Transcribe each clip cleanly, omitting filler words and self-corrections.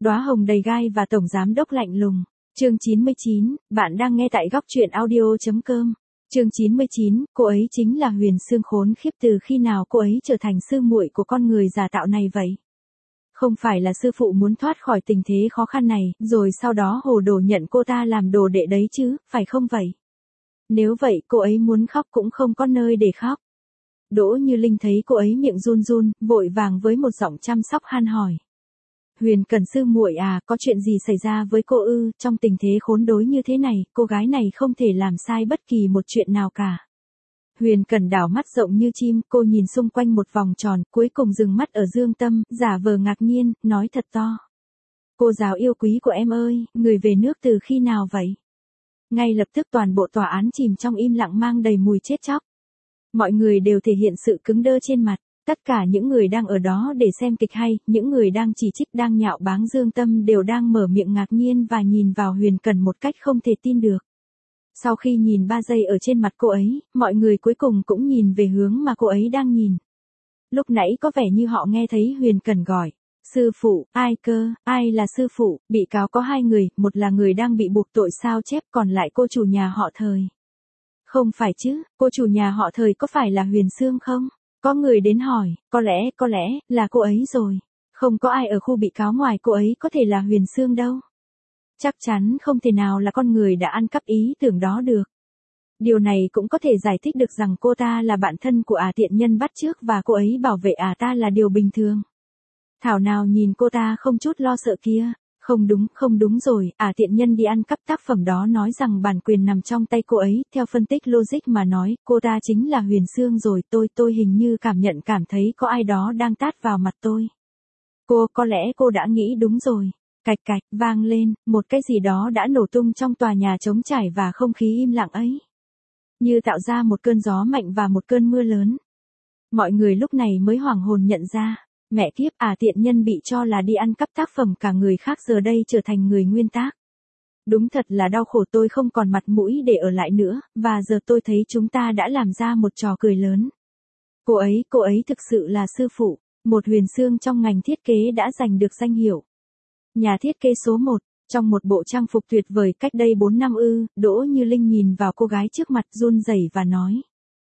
Đóa hồng đầy gai và tổng giám đốc lạnh lùng. Chương 99, bạn đang nghe tại góc truyện audio.com. Chương 99, cô ấy chính là Huyền Sương. Khốn khiếp, từ khi nào cô ấy trở thành sư muội của con người giả tạo này vậy? Không phải là sư phụ muốn thoát khỏi tình thế khó khăn này, rồi sau đó hồ đồ nhận cô ta làm đồ đệ đấy chứ, phải không vậy? Nếu vậy cô ấy muốn khóc cũng không có nơi để khóc. Đỗ Như Linh thấy cô ấy miệng run run, vội vàng với một giọng chăm sóc han hỏi. Huyền Cẩn sư muội à, có chuyện gì xảy ra với cô ư? Trong tình thế khốn đốn như thế này, cô gái này không thể làm sai bất kỳ một chuyện nào cả. Huyền Cẩn đảo mắt rộng như chim, cô nhìn xung quanh một vòng tròn, cuối cùng dừng mắt ở Dương Tâm, giả vờ ngạc nhiên, nói thật to. Cô giáo yêu quý của em ơi, người về nước từ khi nào vậy? Ngay lập tức toàn bộ tòa án chìm trong im lặng mang đầy mùi chết chóc. Mọi người đều thể hiện sự cứng đơ trên mặt. Tất cả những người đang ở đó để xem kịch hay, những người đang chỉ trích đang nhạo báng Dương Tâm đều đang mở miệng ngạc nhiên và nhìn vào Huyền Cẩn một cách không thể tin được. Sau khi nhìn 3 giây ở trên mặt cô ấy, mọi người cuối cùng cũng nhìn về hướng mà cô ấy đang nhìn. Lúc nãy có vẻ như họ nghe thấy Huyền Cẩn gọi. Sư phụ, ai cơ, ai là sư phụ? Bị cáo có 2 người, một là người đang bị buộc tội sao chép, còn lại cô chủ nhà họ Thời. Không phải chứ, cô chủ nhà họ Thời có phải là Huyền Sương không? Có người đến hỏi, có lẽ, là cô ấy rồi. Không có ai ở khu bị cáo ngoài cô ấy có thể là Huyền Sương đâu. Chắc chắn không thể nào là con người đã ăn cắp ý tưởng đó được. Điều này cũng có thể giải thích được rằng cô ta là bạn thân của tiện nhân bắt chước và cô ấy bảo vệ ta là điều bình thường. Thảo nào nhìn cô ta không chút lo sợ kia. Không đúng rồi, tiện nhân đi ăn cắp tác phẩm đó nói rằng bản quyền nằm trong tay cô ấy, theo phân tích logic mà nói, cô ta chính là Huyền Sương rồi, tôi hình như cảm thấy có ai đó đang tát vào mặt tôi. Có lẽ cô đã nghĩ đúng rồi. Cạch cạch, vang lên, một cái gì đó đã nổ tung trong tòa nhà trống trải và không khí im lặng ấy. Như tạo ra một cơn gió mạnh và một cơn mưa lớn. Mọi người lúc này mới hoảng hồn nhận ra. Mẹ kiếp, tiện nhân bị cho là đi ăn cắp tác phẩm cả người khác giờ đây trở thành người nguyên tác. Đúng thật là đau khổ, tôi không còn mặt mũi để ở lại nữa, và giờ tôi thấy chúng ta đã làm ra một trò cười lớn. Cô ấy thực sự là sư phụ, một Huyền Sương trong ngành thiết kế đã giành được danh hiệu. Nhà thiết kế số 1, trong một bộ trang phục tuyệt vời cách đây 4 năm ư? Đỗ Như Linh nhìn vào cô gái trước mặt run rẩy và nói.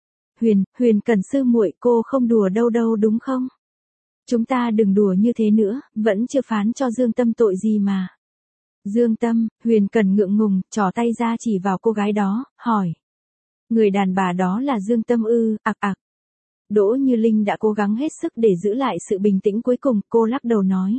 Huyền Cẩn sư muội, cô không đùa đâu đúng không? Chúng ta đừng đùa như thế nữa, vẫn chưa phán cho Dương Tâm tội gì mà. Dương Tâm, Huyền Cẩn ngượng ngùng, trỏ tay ra chỉ vào cô gái đó, hỏi. Người đàn bà đó là Dương Tâm ư? Đỗ Như Linh đã cố gắng hết sức để giữ lại sự bình tĩnh, cuối cùng cô lắc đầu nói.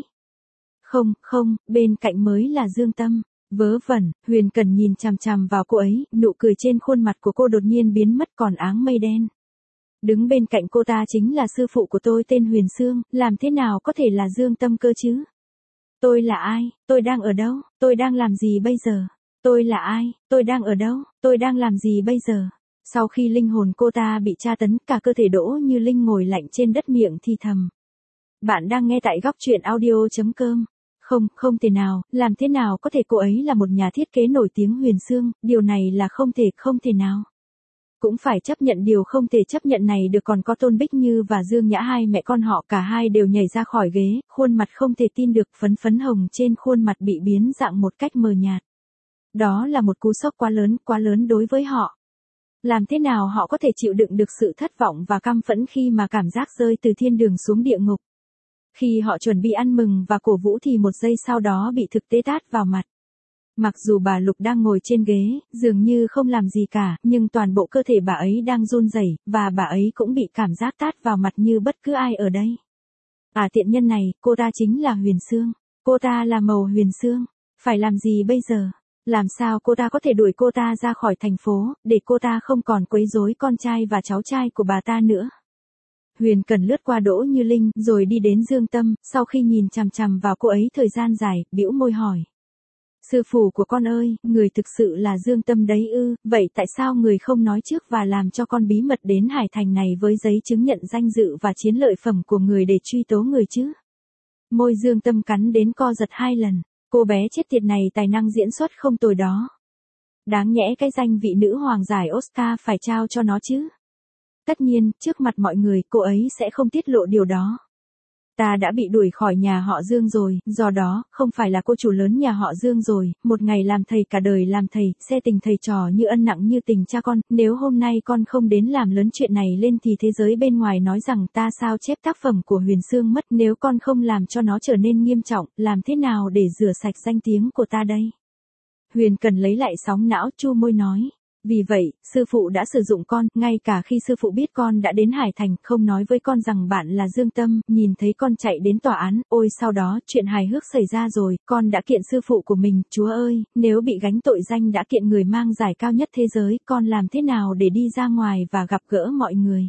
Không, bên cạnh mới là Dương Tâm. Vớ vẩn, Huyền Cẩn nhìn chằm chằm vào cô ấy, nụ cười trên khuôn mặt của cô đột nhiên biến mất còn áng mây đen. Đứng bên cạnh cô ta chính là sư phụ của tôi tên Huyền Sương, làm thế nào có thể là Dương Tâm cơ chứ? Tôi là ai? Tôi đang ở đâu? Tôi đang làm gì bây giờ? Tôi là ai? Tôi đang ở đâu? Tôi đang làm gì bây giờ? Sau khi linh hồn cô ta bị tra tấn, cả cơ thể Đỗ Như Linh ngồi lạnh trên đất, miệng thì thầm. Bạn đang nghe tại góc truyện audio.com. Không thể nào, làm thế nào có thể cô ấy là một nhà thiết kế nổi tiếng Huyền Sương, điều này là không thể nào. Cũng phải chấp nhận điều không thể chấp nhận này được, còn có Tôn Bích Như và Dương Nhã, hai mẹ con họ, cả hai đều nhảy ra khỏi ghế, khuôn mặt không thể tin được, phấn hồng trên khuôn mặt bị biến dạng một cách mờ nhạt. Đó là một cú sốc quá lớn đối với họ. Làm thế nào họ có thể chịu đựng được sự thất vọng và căm phẫn khi mà cảm giác rơi từ thiên đường xuống địa ngục. Khi họ chuẩn bị ăn mừng và cổ vũ thì một giây sau đó bị thực tế tát vào mặt. Mặc dù bà Lục đang ngồi trên ghế, dường như không làm gì cả, nhưng toàn bộ cơ thể bà ấy đang run rẩy, và bà ấy cũng bị cảm giác tát vào mặt như bất cứ ai ở đây. Tiện nhân này, cô ta chính là Huyền Sương. Cô ta là màu Huyền Sương. Phải làm gì bây giờ? Làm sao cô ta có thể đuổi cô ta ra khỏi thành phố, để cô ta không còn quấy rối con trai và cháu trai của bà ta nữa? Huyền Cẩn lướt qua Đỗ Như Linh, rồi đi đến Dương Tâm, sau khi nhìn chằm chằm vào cô ấy thời gian dài, bĩu môi hỏi. Sư phụ của con ơi, người thực sự là Dương Tâm đấy ư? Vậy tại sao người không nói trước và làm cho con bí mật đến Hải Thành này với giấy chứng nhận danh dự và chiến lợi phẩm của người để truy tố người chứ? Môi Dương Tâm cắn đến co giật 2 lần. Cô bé chết tiệt này tài năng diễn xuất không tồi đó. Đáng nhẽ cái danh vị nữ hoàng giải Oscar phải trao cho nó chứ. Tất nhiên, trước mặt mọi người cô ấy sẽ không tiết lộ điều đó. Ta đã bị đuổi khỏi nhà họ Dương rồi, do đó, không phải là cô chủ lớn nhà họ Dương rồi, một ngày làm thầy cả đời làm thầy, xe tình thầy trò như ân nặng như tình cha con, nếu hôm nay con không đến làm lớn chuyện này lên thì thế giới bên ngoài nói rằng ta sao chép tác phẩm của Huyền Sương mất, nếu con không làm cho nó trở nên nghiêm trọng, làm thế nào để rửa sạch danh tiếng của ta đây? Huyền Cần lấy lại sóng não, chu môi nói. Vì vậy, sư phụ đã sử dụng con, ngay cả khi sư phụ biết con đã đến Hải Thành, không nói với con rằng bạn là Dương Tâm, nhìn thấy con chạy đến tòa án, ôi sau đó, chuyện hài hước xảy ra rồi, con đã kiện sư phụ của mình, Chúa ơi, nếu bị gánh tội danh đã kiện người mang giải cao nhất thế giới, con làm thế nào để đi ra ngoài và gặp gỡ mọi người?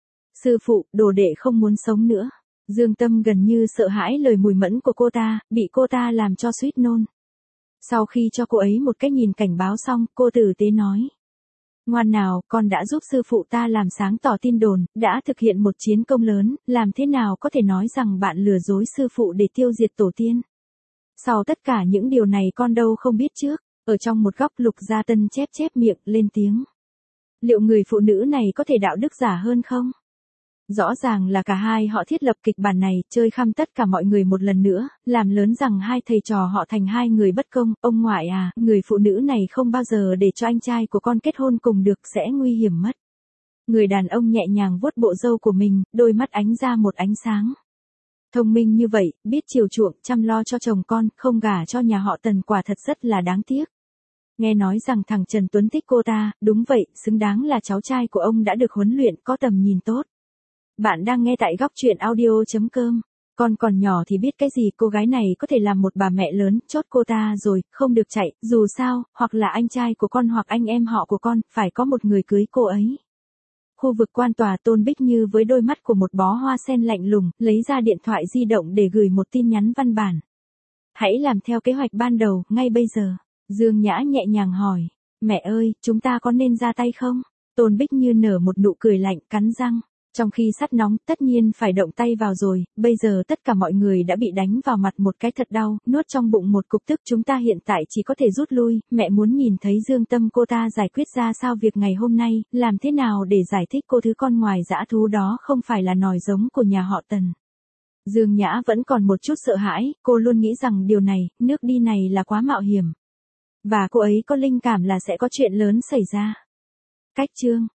Sư phụ, đồ đệ không muốn sống nữa. Dương Tâm gần như sợ hãi lời mùi mẫn của cô ta, bị cô ta làm cho suýt nôn. Sau khi cho cô ấy một cái nhìn cảnh báo xong, cô tử tế nói. Ngoan nào, con đã giúp sư phụ ta làm sáng tỏ tin đồn, đã thực hiện một chiến công lớn, làm thế nào có thể nói rằng bạn lừa dối sư phụ để tiêu diệt tổ tiên? Sau tất cả những điều này con đâu không biết trước, ở trong một góc Lục Gia Tân chép chép miệng, lên tiếng. Liệu người phụ nữ này có thể đạo đức giả hơn không? Rõ ràng là cả hai họ thiết lập kịch bản này, chơi khăm tất cả mọi người một lần nữa, làm lớn rằng hai thầy trò họ thành hai người bất công, ông ngoại à, người phụ nữ này không bao giờ để cho anh trai của con kết hôn cùng được, sẽ nguy hiểm mất. Người đàn ông nhẹ nhàng vuốt bộ râu của mình, đôi mắt ánh ra một ánh sáng. Thông minh như vậy, biết chiều chuộng, chăm lo cho chồng con, không gả cho nhà họ Tần quả thật rất là đáng tiếc. Nghe nói rằng thằng Trần Tuấn thích cô ta, đúng vậy, xứng đáng là cháu trai của ông đã được huấn luyện, có tầm nhìn tốt. Bạn đang nghe tại góc truyện audio.com. Con còn nhỏ thì biết cái gì, cô gái này có thể làm một bà mẹ lớn, chốt cô ta rồi, không được chạy, dù sao, hoặc là anh trai của con hoặc anh em họ của con, phải có một người cưới cô ấy. Khu vực quan tòa, Tôn Bích Như với đôi mắt của một bó hoa sen lạnh lùng, lấy ra điện thoại di động để gửi một tin nhắn văn bản. Hãy làm theo kế hoạch ban đầu, ngay bây giờ. Dương Nhã nhẹ nhàng hỏi, mẹ ơi, chúng ta có nên ra tay không? Tôn Bích Như nở một nụ cười lạnh, cắn răng. Trong khi sắt nóng, tất nhiên phải động tay vào rồi, bây giờ tất cả mọi người đã bị đánh vào mặt một cái thật đau, nuốt trong bụng một cục tức, chúng ta hiện tại chỉ có thể rút lui, mẹ muốn nhìn thấy Dương Tâm cô ta giải quyết ra sao việc ngày hôm nay, làm thế nào để giải thích cô thứ con ngoài dã thú đó không phải là nòi giống của nhà họ Tần. Dương Nhã vẫn còn một chút sợ hãi, cô luôn nghĩ rằng điều này, nước đi này là quá mạo hiểm. Và cô ấy có linh cảm là sẽ có chuyện lớn xảy ra. Cách chương